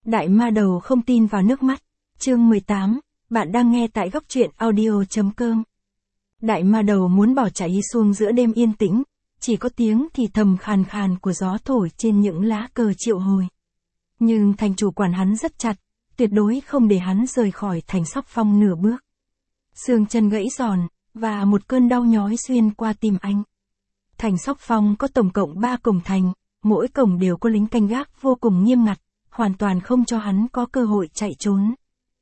Đại ma đầu không tin vào nước mắt. Chương 18, bạn đang nghe tại góc truyện audio.com. Đại ma đầu muốn bỏ chạy xuống giữa đêm yên tĩnh, chỉ có tiếng thì thầm khàn khàn của gió thổi trên những lá cờ triệu hồi. Nhưng thành chủ quản hắn rất chặt, tuyệt đối không để hắn rời khỏi thành Sóc Phong nửa bước. Xương chân gãy giòn, và một cơn đau nhói xuyên qua tim anh. Thành Sóc Phong có tổng cộng 3 cổng thành, mỗi cổng đều có lính canh gác vô cùng nghiêm ngặt, hoàn toàn không cho hắn có cơ hội chạy trốn.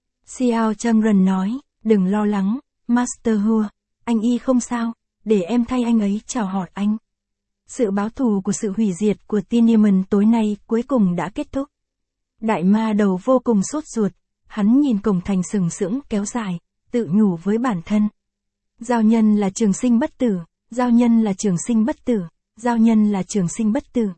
Xiao Changren nói, đừng lo lắng, Master Hua, anh y không sao, để em thay anh ấy chào hỏi anh. Sự báo thù của sự hủy diệt của Tiananmen tối nay cuối cùng đã kết thúc. Đại ma đầu vô cùng sốt ruột, hắn nhìn cổng thành sừng sững kéo dài, tự nhủ với bản thân. Giao nhân là trường sinh bất tử, giao nhân là trường sinh bất tử, giao nhân là trường sinh bất tử.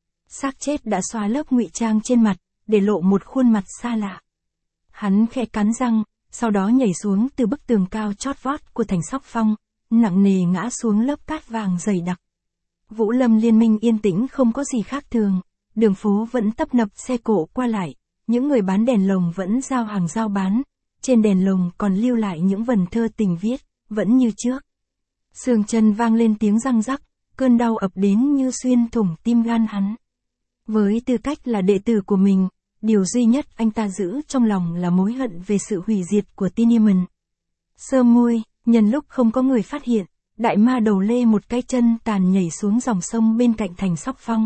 Xác chết đã xóa lớp ngụy trang trên mặt, để lộ một khuôn mặt xa lạ. Hắn khẽ cắn răng, sau đó nhảy xuống từ bức tường cao chót vót của thành Sóc Phong, nặng nề ngã xuống lớp cát vàng dày đặc. Vũ Lâm Liên Minh yên tĩnh không có gì khác thường, đường phố vẫn tấp nập xe cộ qua lại, những người bán đèn lồng vẫn giao hàng giao bán, trên đèn lồng còn lưu lại những vần thơ tình viết, vẫn như trước. Xương chân vang lên tiếng răng rắc, cơn đau ập đến như xuyên thủng tim gan hắn. Với tư cách là đệ tử của mình, điều duy nhất anh ta giữ trong lòng là mối hận về sự hủy diệt của Tiananmen. Sơ môi, nhân lúc không có người phát hiện, đại ma đầu lê một cái chân tàn nhảy xuống dòng sông bên cạnh thành Sóc Phong.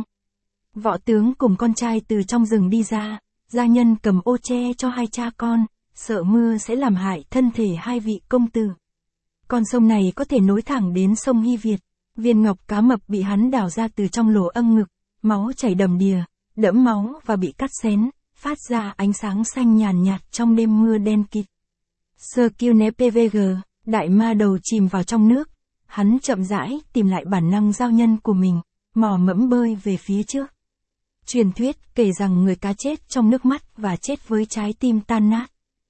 Võ tướng cùng con trai từ trong rừng đi ra, gia nhân cầm ô che cho hai cha con, sợ mưa sẽ làm hại thân thể hai vị công tử. Con sông này có thể nối thẳng đến sông Hy Việt, viên ngọc cá mập bị hắn đào ra từ trong lỗ âm ngực, máu chảy đầm đìa, đẫm máu và bị cắt xén, phát ra ánh sáng xanh nhàn nhạt trong đêm mưa đen kịt. Sơ Kiêu Né PVG, đại ma đầu chìm vào trong nước, hắn chậm rãi tìm lại bản năng giao nhân của mình, mò mẫm bơi về phía trước. Truyền thuyết kể rằng người cá chết trong nước mắt và chết với trái tim tan nát.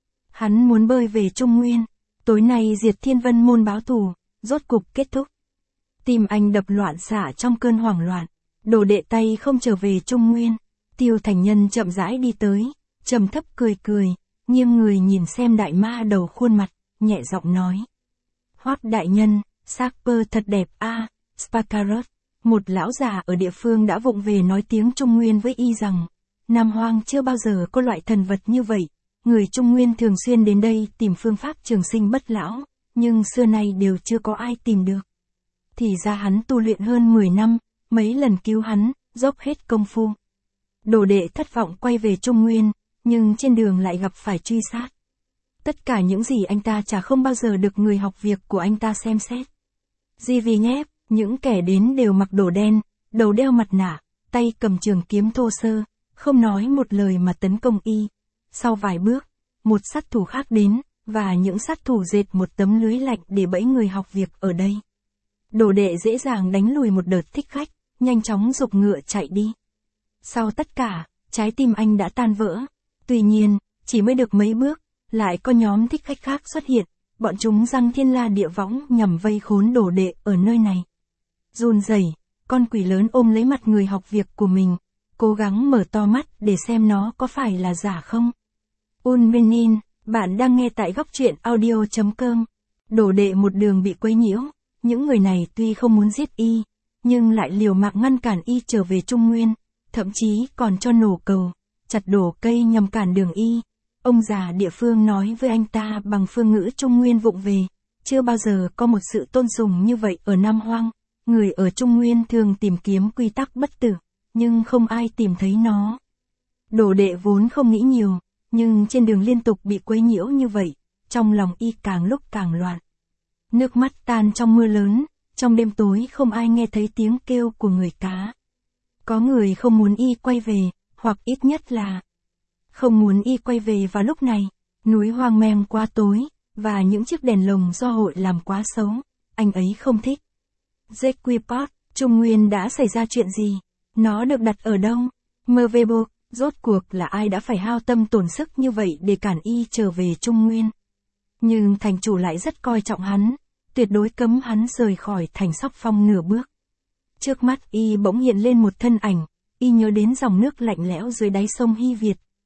Hắn muốn bơi về Trung Nguyên, tối nay Diệt Thiên Vân Môn báo thù, rốt cục kết thúc. Tim anh đập loạn xạ trong cơn hoảng loạn, đồ đệ tay không trở về Trung Nguyên. Tiêu Thành Nhân chậm rãi đi tới, trầm thấp cười cười, nghiêng người nhìn xem đại ma đầu khuôn mặt, nhẹ giọng nói. Hoát đại nhân, xác pơ thật đẹp a, Spakarot. Một lão già ở địa phương đã vụng về nói tiếng Trung Nguyên với y rằng, Nam Hoang chưa bao giờ có loại thần vật như vậy, người Trung Nguyên thường xuyên đến đây tìm phương pháp trường sinh bất lão, nhưng xưa nay đều chưa có ai tìm được. Thì ra hắn tu luyện hơn 10 năm, mấy lần cứu hắn, dốc hết công phu. Đồ đệ thất vọng quay về Trung Nguyên, nhưng trên đường lại gặp phải truy sát. Tất cả những gì anh ta chả không bao giờ được người học việc của anh ta xem xét. Di vì nhép, những kẻ đến đều mặc đồ đen, đầu đeo mặt nạ, tay cầm trường kiếm thô sơ, không nói một lời mà tấn công y. Sau vài bước, một sát thủ khác đến, và những sát thủ dệt một tấm lưới lạnh để bẫy người học việc ở đây. Đồ đệ dễ dàng đánh lùi một đợt thích khách, nhanh chóng giục ngựa chạy đi. Sau tất cả, trái tim anh đã tan vỡ. Tuy nhiên, chỉ mới được mấy bước, lại có nhóm thích khách khác xuất hiện, bọn chúng giăng thiên la địa võng nhằm vây khốn đồ đệ ở nơi này. Run rẩy, con quỷ lớn ôm lấy mặt người học việc của mình, cố gắng mở to mắt để xem nó có phải là giả không. Unbenin, bạn đang nghe tại góc truyện audio.com. Đồ đệ một đường bị quấy nhiễu, những người này tuy không muốn giết y, nhưng lại liều mạng ngăn cản y trở về Trung Nguyên, thậm chí còn cho nổ cầu, chặt đổ cây nhằm cản đường y. Ông già địa phương nói với anh ta bằng phương ngữ Trung Nguyên vụng về, chưa bao giờ có một sự tôn sùng như vậy ở Nam Hoang. Người ở Trung Nguyên thường tìm kiếm quy tắc bất tử, nhưng không ai tìm thấy nó. Đồ đệ vốn không nghĩ nhiều, nhưng trên đường liên tục bị quấy nhiễu như vậy, trong lòng y càng lúc càng loạn. Nước mắt tan trong mưa lớn, trong đêm tối không ai nghe thấy tiếng kêu của người cá. Có người không muốn y quay về, hoặc ít nhất là không muốn y quay về vào lúc này. Núi hoang mang quá tối, và những chiếc đèn lồng do hội làm quá xấu, anh ấy không thích. Zequipot, Trung Nguyên đã xảy ra chuyện gì? Nó được đặt ở đâu? Mvebo, rốt cuộc là ai đã phải hao tâm tổn sức như vậy để cản y trở về Trung Nguyên? Nhưng thành chủ lại rất coi trọng hắn, tuyệt đối cấm hắn rời khỏi thành Sóc Phong nửa bước. Trước mắt y bỗng hiện lên một thân ảnh, y nhớ đến dòng nước lạnh lẽo dưới đáy sông Hy Việt,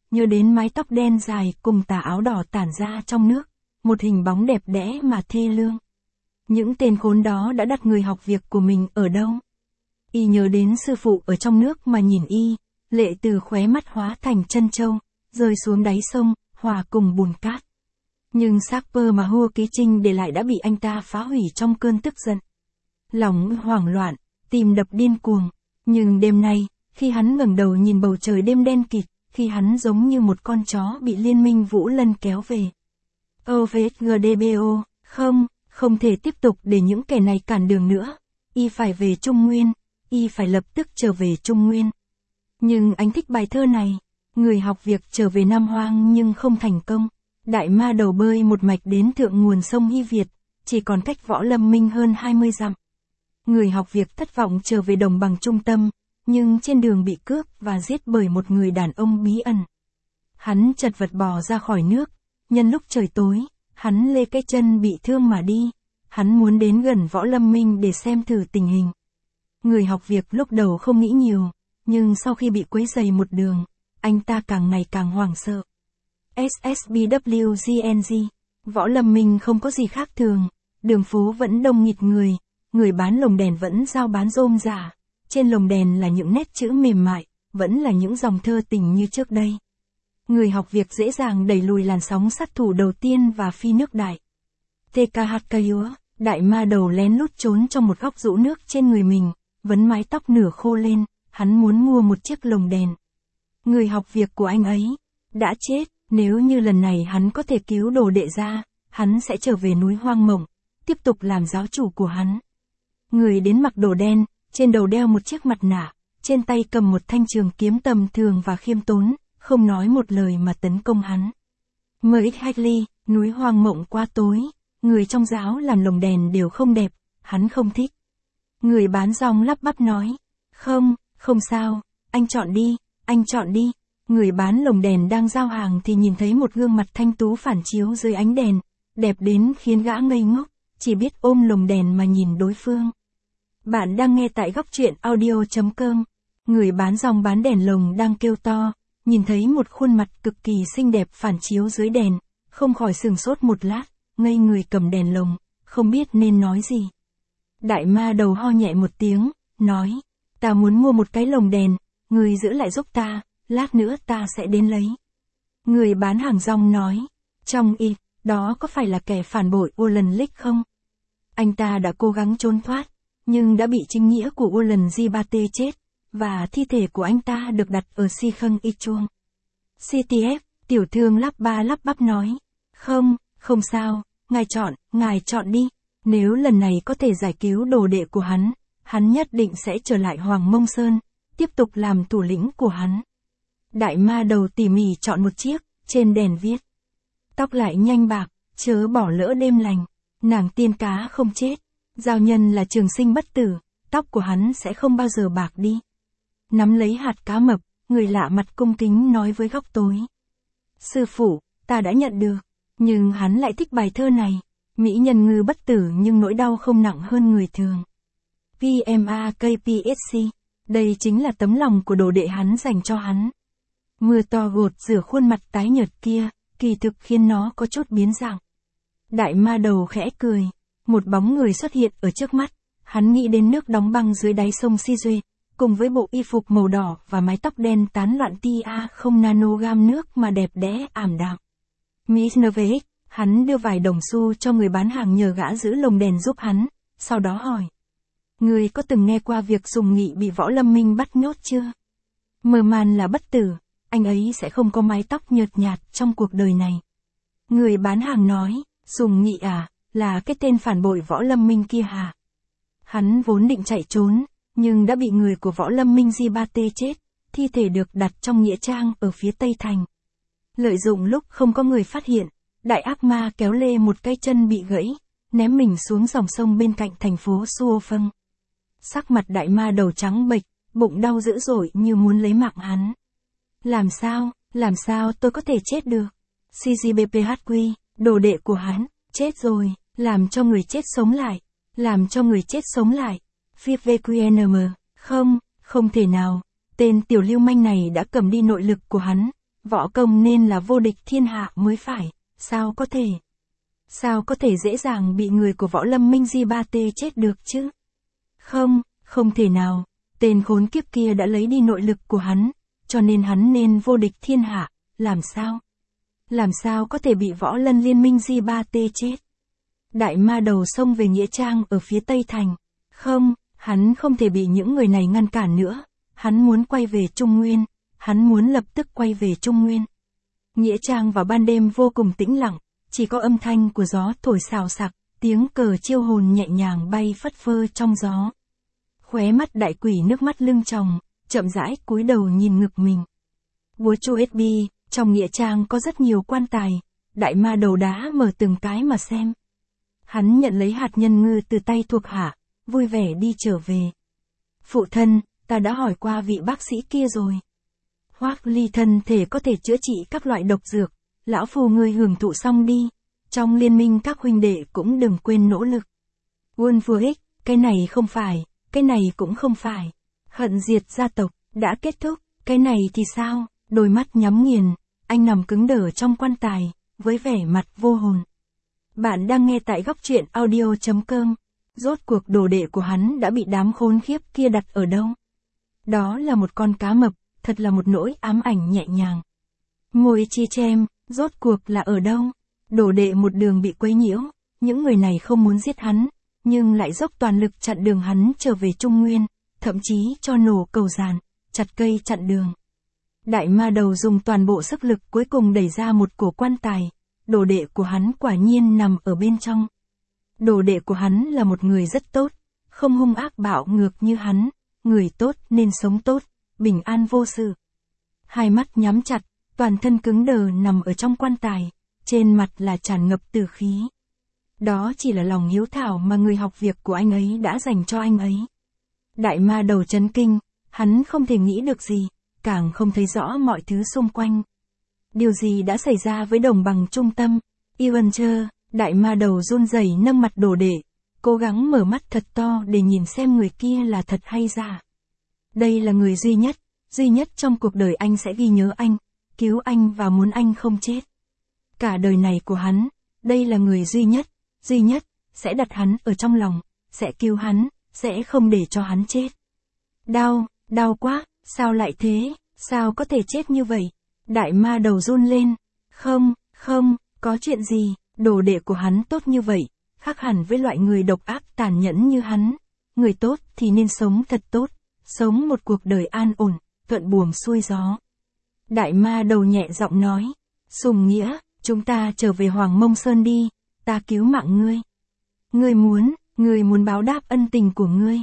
nhớ đến mái tóc đen dài cùng tà áo đỏ tản ra trong nước, một hình bóng đẹp đẽ mà thê lương. Những tên khốn đó đã đặt người học việc của mình ở đâu? Y nhớ đến sư phụ ở trong nước mà nhìn y, lệ từ khóe mắt hóa thành chân châu, rơi xuống đáy sông, hòa cùng bùn cát. Nhưng xác pơ mà Hua Ký Trinh để lại đã bị anh ta phá hủy trong cơn tức giận. Lòng hoảng loạn, tim đập điên cuồng. Nhưng đêm nay, khi hắn ngẩng đầu nhìn bầu trời đêm đen kịt, khi hắn giống như một con chó bị liên minh Vũ Lân kéo về. OVSGDBO, không thể tiếp tục để những kẻ này cản đường nữa. Y phải về Trung Nguyên, y phải lập tức trở về Trung Nguyên. Nhưng anh thích bài thơ này. Người học việc trở về Nam Hoang nhưng không thành công. Đại ma đầu bơi một mạch đến thượng nguồn sông Hy Việt, chỉ còn cách Võ Lâm Minh hơn 20 dặm. Người học việc thất vọng trở về đồng bằng trung tâm, nhưng trên đường bị cướp và giết bởi một người đàn ông bí ẩn. Hắn chật vật bò ra khỏi nước, nhân lúc trời tối, hắn lê cái chân bị thương mà đi. Hắn muốn đến gần Võ Lâm Minh để xem thử tình hình. Người học việc lúc đầu không nghĩ nhiều, nhưng sau khi bị quấy rầy một đường, anh ta càng ngày càng hoảng sợ. SSBWGNG, Võ Lâm Minh không có gì khác thường, đường phố vẫn đông nghịt người bán lồng đèn vẫn giao bán rôm giả, trên lồng đèn là những nét chữ mềm mại, vẫn là những dòng thơ tình như trước đây. Người học việc dễ dàng đẩy lùi làn sóng sát thủ đầu tiên và phi nước đại. TKHKUA, đại ma đầu lén lút trốn trong một góc rũ nước trên người mình, vấn mái tóc nửa khô lên, hắn muốn mua một chiếc lồng đèn. Người học việc của anh ấy đã chết, nếu như lần này hắn có thể cứu đồ đệ ra, hắn sẽ trở về núi Hoang Mộng, tiếp tục làm giáo chủ của hắn. Người đến mặc đồ đen, trên đầu đeo một chiếc mặt nạ, trên tay cầm một thanh trường kiếm tầm thường và khiêm tốn, không nói một lời mà tấn công hắn. MX Hackley, núi Hoang Mộng quá tối, người trong giáo làm lồng đèn đều không đẹp, hắn không thích. Người bán rong lắp bắp nói, không sao, anh chọn đi. Người bán lồng đèn đang giao hàng thì nhìn thấy một gương mặt thanh tú phản chiếu dưới ánh đèn, đẹp đến khiến gã ngây ngốc, chỉ biết ôm lồng đèn mà nhìn đối phương. Bạn đang nghe tại góc truyện audio.com. Người bán rong bán đèn lồng đang kêu to, nhìn thấy một khuôn mặt cực kỳ xinh đẹp phản chiếu dưới đèn, không khỏi sửng sốt một lát, ngây người cầm đèn lồng, không biết nên nói gì. Đại ma đầu ho nhẹ một tiếng, nói, ta muốn mua một cái lồng đèn, người giữ lại giúp ta, lát nữa ta sẽ đến lấy. Người bán hàng rong nói, trong y, đó có phải là kẻ phản bội Ulan Lich không? Anh ta đã cố gắng trốn thoát, nhưng đã bị chính nghĩa của Ulan Jibate chết, và thi thể của anh ta được đặt ở Si Khâng Y Chuông. CTF, tiểu thương lắp ba lắp bắp nói, không sao, ngài chọn đi, nếu lần này có thể giải cứu đồ đệ của hắn nhất định sẽ trở lại Hoàng Mông Sơn, tiếp tục làm thủ lĩnh của hắn. Đại ma đầu tỉ mỉ chọn một chiếc, trên đèn viết. Tóc lại nhanh bạc, chớ bỏ lỡ đêm lành, nàng tiên cá không chết, giao nhân là trường sinh bất tử, tóc của hắn sẽ không bao giờ bạc đi. Nắm lấy hạt cá mập, người lạ mặt cung kính nói với góc tối. Sư phụ, ta đã nhận được, nhưng hắn lại thích bài thơ này. Mỹ nhân ngư bất tử nhưng nỗi đau không nặng hơn người thường. PMAKPSC, đây chính là tấm lòng của đồ đệ hắn dành cho hắn. Mưa to gột rửa khuôn mặt tái nhợt kia, kỳ thực khiến nó có chút biến dạng. Đại ma đầu khẽ cười, một bóng người xuất hiện ở trước mắt, hắn nghĩ đến nước đóng băng dưới đáy sông Si Duy, cùng với bộ y phục màu đỏ và mái tóc đen tán loạn tia không nanogam nước mà đẹp đẽ ảm đạm. Miss Nerveic, hắn đưa vài đồng xu cho người bán hàng nhờ gã giữ lồng đèn giúp hắn, sau đó hỏi. Người có từng nghe qua việc Sùng Nghị bị Võ Lâm Minh bắt nhốt chưa? Mơ man là bất tử, anh ấy sẽ không có mái tóc nhợt nhạt trong cuộc đời này. Người bán hàng nói, Sùng Nghị à, là cái tên phản bội Võ Lâm Minh kia hả? Hắn vốn định chạy trốn, nhưng đã bị người của Võ Lâm Minh Jibate chết, thi thể được đặt trong nghĩa trang ở phía Tây Thành. Lợi dụng lúc không có người phát hiện, đại ác ma kéo lê một cái chân bị gãy, ném mình xuống dòng sông bên cạnh thành phố Suo Phâng. Sắc mặt đại ma đầu trắng bệch, bụng đau dữ dội như muốn lấy mạng hắn. Làm sao tôi có thể chết được? CGBPHQ, đồ đệ của hắn, chết rồi, làm cho người chết sống lại. FIVQNM, không thể nào, tên tiểu lưu manh này đã cầm đi nội lực của hắn, Võ công nên là vô địch thiên hạ mới phải, sao có thể? Sao có thể dễ dàng bị người của Võ Lâm Minh Di Ba Tê chết được chứ? Không, không thể nào, tên khốn kiếp kia đã lấy đi nội lực của hắn, cho nên hắn nên vô địch thiên hạ, làm sao? Làm sao có thể bị Võ Lâm Liên Minh Di Ba Tê chết? Đại ma đầu xông về nghĩa trang ở phía Tây Thành. Không, hắn không thể bị những người này ngăn cản nữa, hắn muốn quay về Trung Nguyên, hắn muốn lập tức quay về Trung Nguyên. Nghĩa trang vào ban đêm vô cùng tĩnh lặng, chỉ có âm thanh của gió thổi xào xạc, tiếng cờ chiêu hồn nhẹ nhàng bay phất phơ trong gió. Khóe mắt đại quỷ nước mắt lưng tròng, chậm rãi cúi đầu nhìn ngực mình. Búa Chu SB, trong nghĩa trang có rất nhiều quan tài, đại ma đầu đá mở từng cái mà xem. Hắn nhận lấy hạt nhân ngư từ tay thuộc hạ, vui vẻ đi trở về. Phụ thân, ta đã hỏi qua vị bác sĩ kia rồi. Hoắc Ly thân thể có thể chữa trị các loại độc dược, lão phu ngươi hưởng thụ xong đi, trong liên minh các huynh đệ cũng đừng quên nỗ lực. Wolfric, cái này không phải, cái này cũng không phải. Hận diệt gia tộc, đã kết thúc, cái này thì sao? Đôi mắt nhắm nghiền, anh nằm cứng đờ trong quan tài, với vẻ mặt vô hồn. Bạn đang nghe tại góc truyện audio.com. Rốt cuộc đồ đệ của hắn đã bị đám khốn khiếp kia đặt ở đâu? Đó là một con cá mập, thật là một nỗi ám ảnh nhẹ nhàng. Ngồi chi chem, rốt cuộc là ở đâu? Đồ đệ một đường bị quấy nhiễu, những người này không muốn giết hắn, nhưng lại dốc toàn lực chặn đường hắn trở về Trung Nguyên, thậm chí cho nổ cầu giàn, chặt cây chặn đường. Đại ma đầu dùng toàn bộ sức lực cuối cùng đẩy ra một cổ quan tài, đồ đệ của hắn quả nhiên nằm ở bên trong. Đồ đệ của hắn là một người rất tốt, không hung ác bạo ngược như hắn, người tốt nên sống tốt, bình an vô sự. Hai mắt nhắm chặt, toàn thân cứng đờ nằm ở trong quan tài, trên mặt là tràn ngập tử khí. Đó chỉ là lòng hiếu thảo mà người học việc của anh ấy đã dành cho anh ấy. Đại ma đầu chấn kinh, hắn không thể nghĩ được gì, càng không thấy rõ mọi thứ xung quanh. Điều gì đã xảy ra với đồng bằng trung tâm? Ivanger, đại ma đầu run rẩy nâng mặt đồ đệ, cố gắng mở mắt thật to để nhìn xem người kia là thật hay giả. Đây là người duy nhất trong cuộc đời anh sẽ ghi nhớ anh, cứu anh và muốn anh không chết. Cả đời này của hắn, đây là người duy nhất, sẽ đặt hắn ở trong lòng, sẽ cứu hắn, sẽ không để cho hắn chết. Đau quá, sao lại thế, sao có thể chết như vậy? Đại ma đầu run lên, không, có chuyện gì, đồ đệ của hắn tốt như vậy, khác hẳn với loại người độc ác tàn nhẫn như hắn. Người tốt thì nên sống thật tốt, sống một cuộc đời an ổn, thuận buồm xuôi gió. Đại ma đầu nhẹ giọng nói, Sùng Nghĩa, chúng ta trở về Hoàng Mông Sơn đi, ta cứu mạng ngươi. Ngươi muốn báo đáp ân tình của ngươi.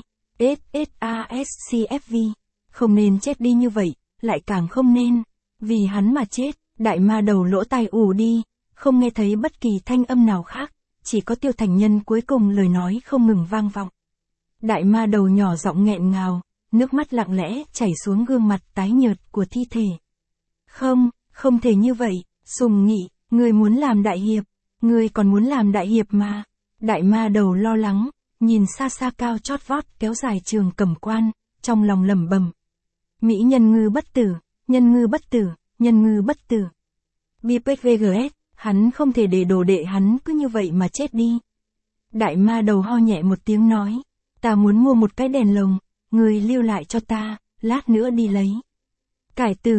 SSASCFV, không nên chết đi như vậy, lại càng không nên, vì hắn mà chết. Đại ma đầu lỗ tai ù đi, không nghe thấy bất kỳ thanh âm nào khác, chỉ có Tiêu Thành Nhân cuối cùng lời nói không ngừng vang vọng. Đại ma đầu nhỏ giọng nghẹn ngào, nước mắt lặng lẽ chảy xuống gương mặt tái nhợt của thi thể. Không thể như vậy, Sùng Nghị, ngươi muốn làm đại hiệp, ngươi còn muốn làm đại hiệp mà. Đại ma đầu lo lắng, nhìn xa xa cao chót vót kéo dài trường cẩm quan, trong lòng lẩm bẩm. Mỹ nhân ngư bất tử, nhân ngư bất tử. BPVGS, hắn không thể để đồ đệ hắn cứ như vậy mà chết đi. Đại ma đầu ho nhẹ một tiếng nói, ta muốn mua một cái đèn lồng, ngươi lưu lại cho ta, lát nữa đi lấy. Cải tử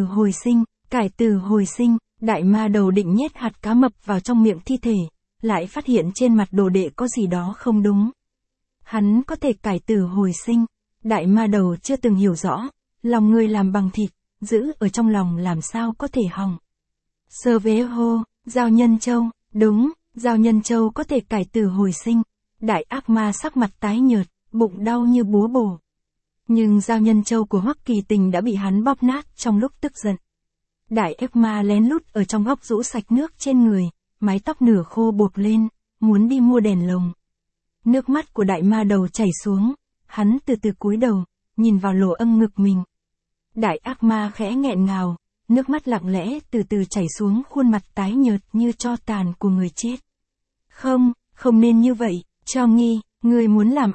hồi sinh, đại ma đầu định nhét hạt cá mập vào trong miệng thi thể, lại phát hiện trên mặt đồ đệ có gì đó không đúng. Hắn có thể cải tử hồi sinh, đại ma đầu chưa từng hiểu rõ, lòng người làm bằng thịt, giữ ở trong lòng làm sao có thể hỏng. Sơ vế hô, Giao Nhân Châu, đúng, Giao Nhân Châu có thể cải tử hồi sinh. Đại ác ma sắc mặt tái nhợt, bụng đau như búa bổ. Nhưng Giao Nhân Châu của Hoắc Kỳ Tình đã bị hắn bóp nát trong lúc tức giận. Đại ác ma lén lút ở trong góc rũ sạch nước trên người, mái tóc nửa khô buộc lên, muốn đi mua đèn lồng. Nước mắt của đại ma đầu chảy xuống, hắn từ từ cúi đầu, nhìn vào lỗ âng ngực mình. Đại ác ma khẽ nghẹn ngào, nước mắt lặng lẽ từ từ chảy xuống khuôn mặt tái nhợt như tro tàn của người chết. Không nên như vậy, Cho Nghi, ngươi muốn làm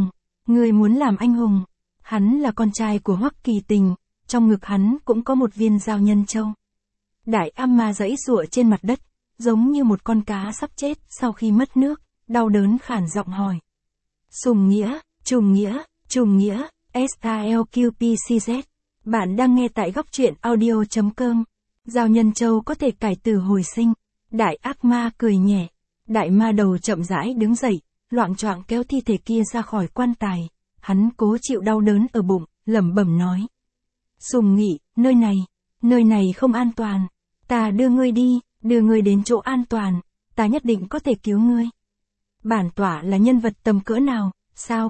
anh hùng. Hắn là con trai của Hoắc Kỳ Tình, trong ngực hắn cũng có một viên Giao Nhân Châu. Đại ác ma giãy giụa trên mặt đất, giống như một con cá sắp chết sau khi mất nước, đau đớn khản giọng hỏi. Sùng nghĩa, trùng nghĩa, SALQPCZ. Bạn đang nghe tại góc truyện audio.com. Giao Nhân Châu có thể cải tử hồi sinh. Đại ác ma cười nhẹ. Đại ma đầu chậm rãi đứng dậy, loạng choạng kéo thi thể kia ra khỏi quan tài. Hắn cố chịu đau đớn ở bụng, lẩm bẩm nói. Sùng Nghị, nơi này không an toàn. Ta đưa ngươi đi, đưa ngươi đến chỗ an toàn. Ta nhất định có thể cứu ngươi. Bản tọa là nhân vật tầm cỡ nào, sao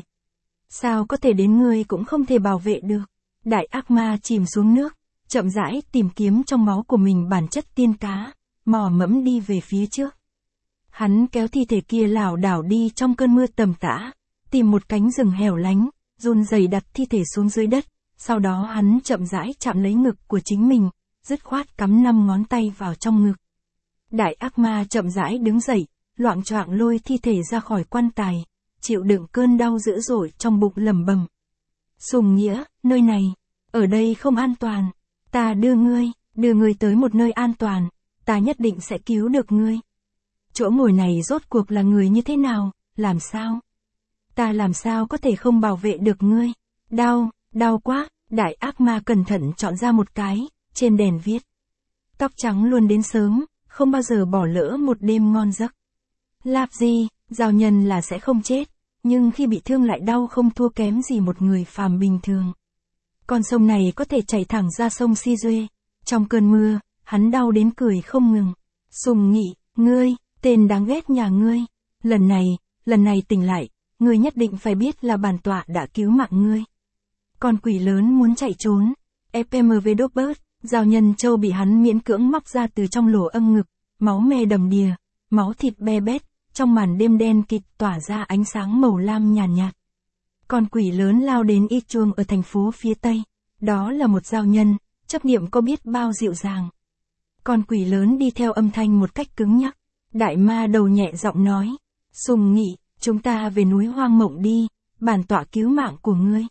có thể đến ngươi cũng không thể bảo vệ được. Đại ác ma chìm xuống nước, chậm rãi tìm kiếm trong máu của mình bản chất tiên cá, mò mẫm đi về phía trước. Hắn kéo thi thể kia lảo đảo đi trong cơn mưa tầm tã, tìm một cánh rừng hẻo lánh, run rẩy đặt thi thể xuống dưới đất, sau đó hắn chậm rãi chạm lấy ngực của chính mình, dứt khoát cắm 5 ngón tay vào trong ngực. Đại ác ma chậm rãi đứng dậy, loạng choạng lôi thi thể ra khỏi quan tài, chịu đựng cơn đau dữ dội trong bụng lẩm bẩm. Sùng Nghĩa, ở đây không an toàn. Ta đưa ngươi tới một nơi an toàn, ta nhất định sẽ cứu được ngươi. Chỗ ngồi này rốt cuộc là người như thế nào, làm sao? Ta làm sao có thể không bảo vệ được ngươi? Đau quá, đại ác ma cẩn thận chọn ra một cái, trên đèn viết. Tóc trắng luôn đến sớm, không bao giờ bỏ lỡ một đêm ngon giấc. Lạp gì, giao nhân là sẽ không chết, nhưng khi bị thương lại đau không thua kém gì một người phàm bình thường. Con sông này có thể chảy thẳng ra sông Si Duê. Trong cơn mưa, hắn đau đến cười không ngừng. Sùng Nghị, ngươi, tên đáng ghét nhà ngươi. Lần này tỉnh lại, ngươi nhất định phải biết là bản tọa đã cứu mạng ngươi. Con quỷ lớn muốn chạy trốn. FMV Dobbert, Giao Nhân Châu bị hắn miễn cưỡng móc ra từ trong lỗ âm ngực, máu me đầm đìa, máu thịt be bét, trong màn đêm đen kịt tỏa ra ánh sáng màu lam nhàn nhạt. Con quỷ lớn lao đến Y Chuông ở thành phố phía Tây. Đó là một giao nhân, chấp niệm có biết bao dịu dàng. Con quỷ lớn đi theo âm thanh một cách cứng nhắc. Đại ma đầu nhẹ giọng nói. Sùng Nghị, chúng ta về núi Hoang Mộng đi, bản tọa cứu mạng của ngươi.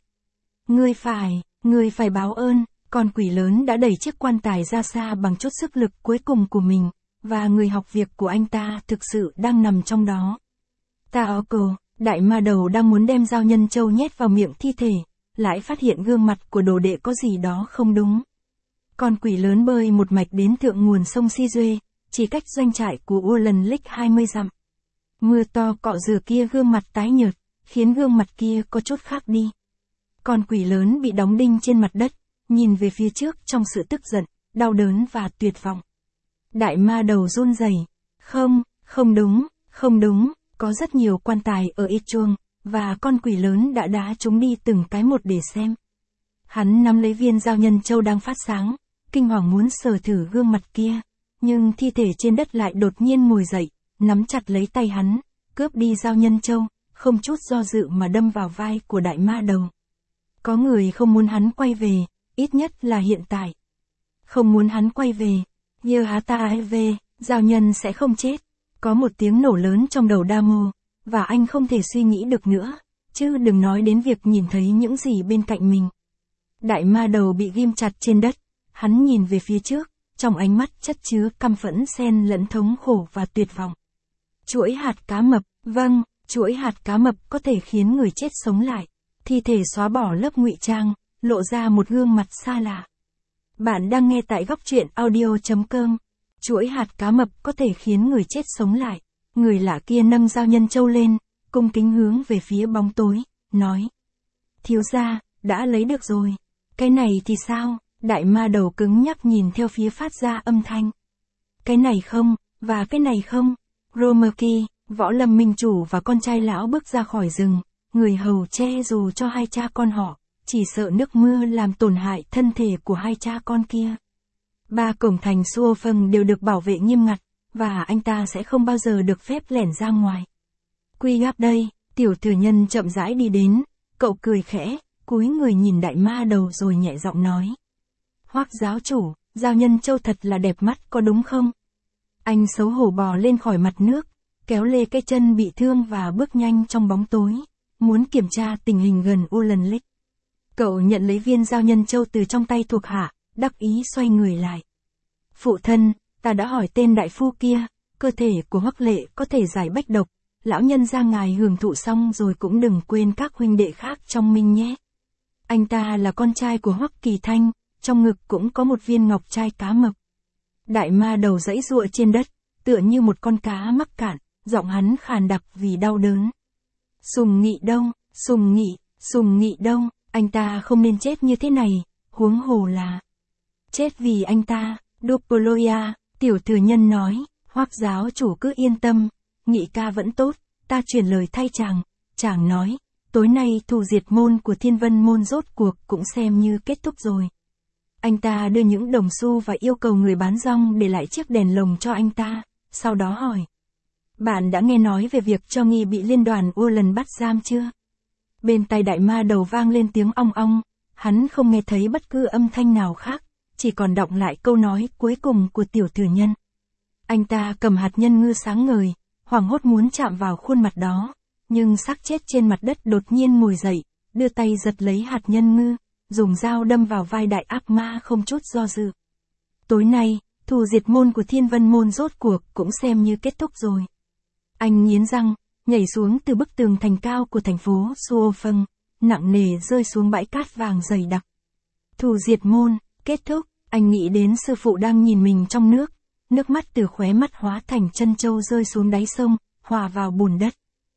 Ngươi phải báo ơn. Con quỷ lớn đã đẩy chiếc quan tài ra xa bằng chút sức lực cuối cùng của mình, và người học việc của anh ta thực sự đang nằm trong đó. Đại ma đầu đang muốn đem Giao Nhân Châu nhét vào miệng thi thể, lại phát hiện gương mặt của đồ đệ có gì đó không đúng. Con quỷ lớn bơi một mạch đến thượng nguồn sông Si Duê, chỉ cách doanh trại của Ulan Lích 20 dặm. Mưa to cọ rửa kia gương mặt tái nhợt, khiến gương mặt kia có chút khác đi. Con quỷ lớn bị đóng đinh trên mặt đất, nhìn về phía trước trong sự tức giận, đau đớn và tuyệt vọng. Đại ma đầu run rẩy. Không đúng, có rất nhiều quan tài ở Y Chuông, và con quỷ lớn đã đá chúng đi từng cái một để xem. Hắn nắm lấy viên Giao Nhân Châu đang phát sáng, kinh hoàng muốn sờ thử gương mặt kia, nhưng thi thể trên đất lại đột nhiên ngồi dậy, nắm chặt lấy tay hắn, cướp đi Giao Nhân Châu, không chút do dự mà đâm vào vai của đại ma đầu. Có người không muốn hắn quay về, ít nhất là hiện tại. Không muốn hắn quay về, giao nhân sẽ không chết. Có một tiếng nổ lớn trong đầu Damo, và anh không thể suy nghĩ được nữa, chứ đừng nói đến việc nhìn thấy những gì bên cạnh mình. Đại ma đầu bị ghim chặt trên đất, hắn nhìn về phía trước, trong ánh mắt chất chứa căm phẫn xen lẫn thống khổ và tuyệt vọng. Chuỗi hạt cá mập, chuỗi hạt cá mập có thể khiến người chết sống lại. Thi thể xóa bỏ lớp ngụy trang, lộ ra một gương mặt xa lạ. Bạn đang nghe tại góc truyện audio.com. Chuỗi hạt cá mập có thể khiến người chết sống lại. Người lạ kia nâng Giao Nhân Châu lên, cung kính hướng về phía bóng tối, nói. Thiếu gia, đã lấy được rồi. Cái này thì sao? Đại ma đầu cứng nhắc nhìn theo phía phát ra âm thanh. Cái này không, và cái này không. Romerki, Võ Lâm Minh Chủ và con trai lão bước ra khỏi rừng. Người hầu che dù cho hai cha con họ, chỉ sợ nước mưa làm tổn hại thân thể của hai cha con kia. 3 cổng thành Suo Phâng đều được bảo vệ nghiêm ngặt, và anh ta sẽ không bao giờ được phép lẻn ra ngoài. Quy gáp đây, tiểu thừa nhân chậm rãi đi đến, cậu cười khẽ, cúi người nhìn đại ma đầu rồi nhẹ giọng nói. Hoắc giáo chủ, Giao Nhân Châu thật là đẹp mắt có đúng không? Anh xấu hổ bò lên khỏi mặt nước, kéo lê cái chân bị thương và bước nhanh trong bóng tối, muốn kiểm tra tình hình gần Ulan Lích. Cậu nhận lấy viên Giao Nhân Châu từ trong tay thuộc hạ, đắc ý xoay người lại. Phụ thân, ta đã hỏi tên đại phu kia, cơ thể của Hoắc Lệ có thể giải bách độc, lão nhân gia ngài hưởng thụ xong rồi cũng đừng quên các huynh đệ khác trong Minh nhé. Anh ta là con trai của Hoắc Kỳ Thanh, trong ngực cũng có một viên ngọc trai cá mập. Đại ma đầu giãy giụa trên đất, tựa như một con cá mắc cạn, giọng hắn khàn đặc vì đau đớn. Sùng Nghị Đông, Sùng Nghị Đông, anh ta không nên chết như thế này, huống hồ là chết vì anh ta. Dupoloya, tiểu thừa nhân nói, Hoắc giáo chủ cứ yên tâm, Nghị ca vẫn tốt, ta truyền lời thay chàng nói, tối nay thù diệt môn của Thiên Vân môn rốt cuộc cũng xem như kết thúc rồi. Anh ta đưa những đồng xu và yêu cầu người bán rong để lại chiếc đèn lồng cho anh ta, sau đó hỏi. Bạn đã nghe nói về việc cho nghi bị liên đoàn Ua lần bắt giam chưa? Bên tai đại ma đầu vang lên tiếng ong ong, hắn không nghe thấy bất cứ âm thanh nào khác, chỉ còn đọng lại câu nói cuối cùng của tiểu thừa nhân. Anh ta cầm hạt nhân ngư sáng ngời, hoảng hốt muốn chạm vào khuôn mặt đó, nhưng xác chết trên mặt đất đột nhiên ngồi dậy, đưa tay giật lấy hạt nhân ngư, dùng dao đâm vào vai đại ác ma không chút do dự. Tối nay, thù diệt môn của Thiên Vân môn rốt cuộc cũng xem như kết thúc rồi. Anh nghiến răng, nhảy xuống từ bức tường thành cao của thành phố Suofeng, nặng nề rơi xuống bãi cát vàng dày đặc. Thù diệt môn, kết thúc, anh nghĩ đến sư phụ đang nhìn mình trong nước mắt từ khóe mắt hóa thành chân châu rơi xuống đáy sông, hòa vào bùn đất.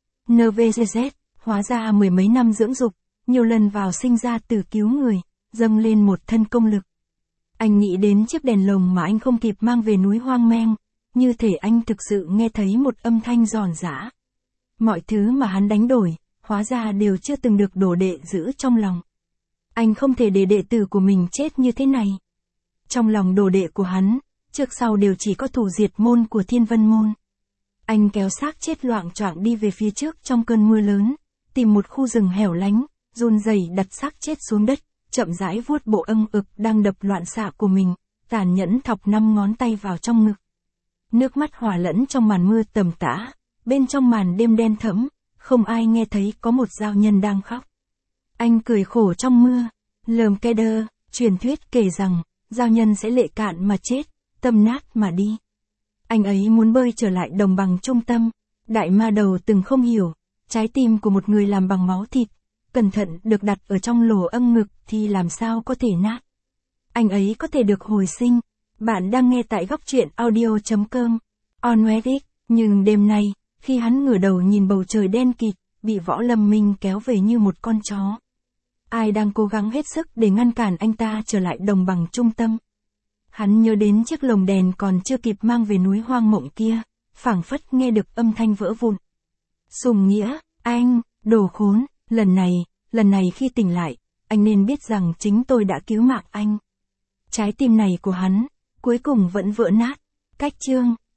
NVCZ, hóa ra mười mấy năm dưỡng dục, nhiều lần vào sinh ra từ cứu người, dâng lên một thân công lực. Anh nghĩ đến chiếc đèn lồng mà anh không kịp mang về núi hoang mang, như thể anh thực sự nghe thấy một âm thanh giòn giã. Mọi thứ mà hắn đánh đổi, hóa ra đều chưa từng được đồ đệ giữ trong lòng. Anh không thể để đệ tử của mình chết như thế này. Trong lòng đồ đệ của hắn, trước sau đều chỉ có thù diệt môn của Thiên Vân môn. Anh kéo xác chết loạng choạng đi về phía trước trong cơn mưa lớn, tìm một khu rừng hẻo lánh, run rẩy đặt xác chết xuống đất, chậm rãi vuốt bộ âng ực đang đập loạn xạ của mình, tàn nhẫn thọc 5 ngón tay vào trong ngực. Nước mắt hòa lẫn trong màn mưa tầm tã, bên trong màn đêm đen thẫm, không ai nghe thấy có một giao nhân đang khóc. Anh cười khổ trong mưa, lờm ke đơ, truyền thuyết kể rằng, giao nhân sẽ lệ cạn mà chết, tâm nát mà đi. Anh ấy muốn bơi trở lại đồng bằng trung tâm, đại ma đầu từng không hiểu, trái tim của một người làm bằng máu thịt, cẩn thận được đặt ở trong lỗ âng ngực thì làm sao có thể nát. Anh ấy có thể được hồi sinh. Bạn đang nghe tại góc truyện audio.com, On Reddit, nhưng đêm nay, khi hắn ngửa đầu nhìn bầu trời đen kịt, bị Võ Lâm Minh kéo về như một con chó. Ai đang cố gắng hết sức để ngăn cản anh ta trở lại đồng bằng trung tâm. Hắn nhớ đến chiếc lồng đèn còn chưa kịp mang về núi hoang mộng kia, phảng phất nghe được âm thanh vỡ vụn. Sùng Nghĩa, anh, đồ khốn, lần này khi tỉnh lại, anh nên biết rằng chính tôi đã cứu mạng anh. Trái tim này của hắn, cuối cùng vẫn vỡ nát. Cách chương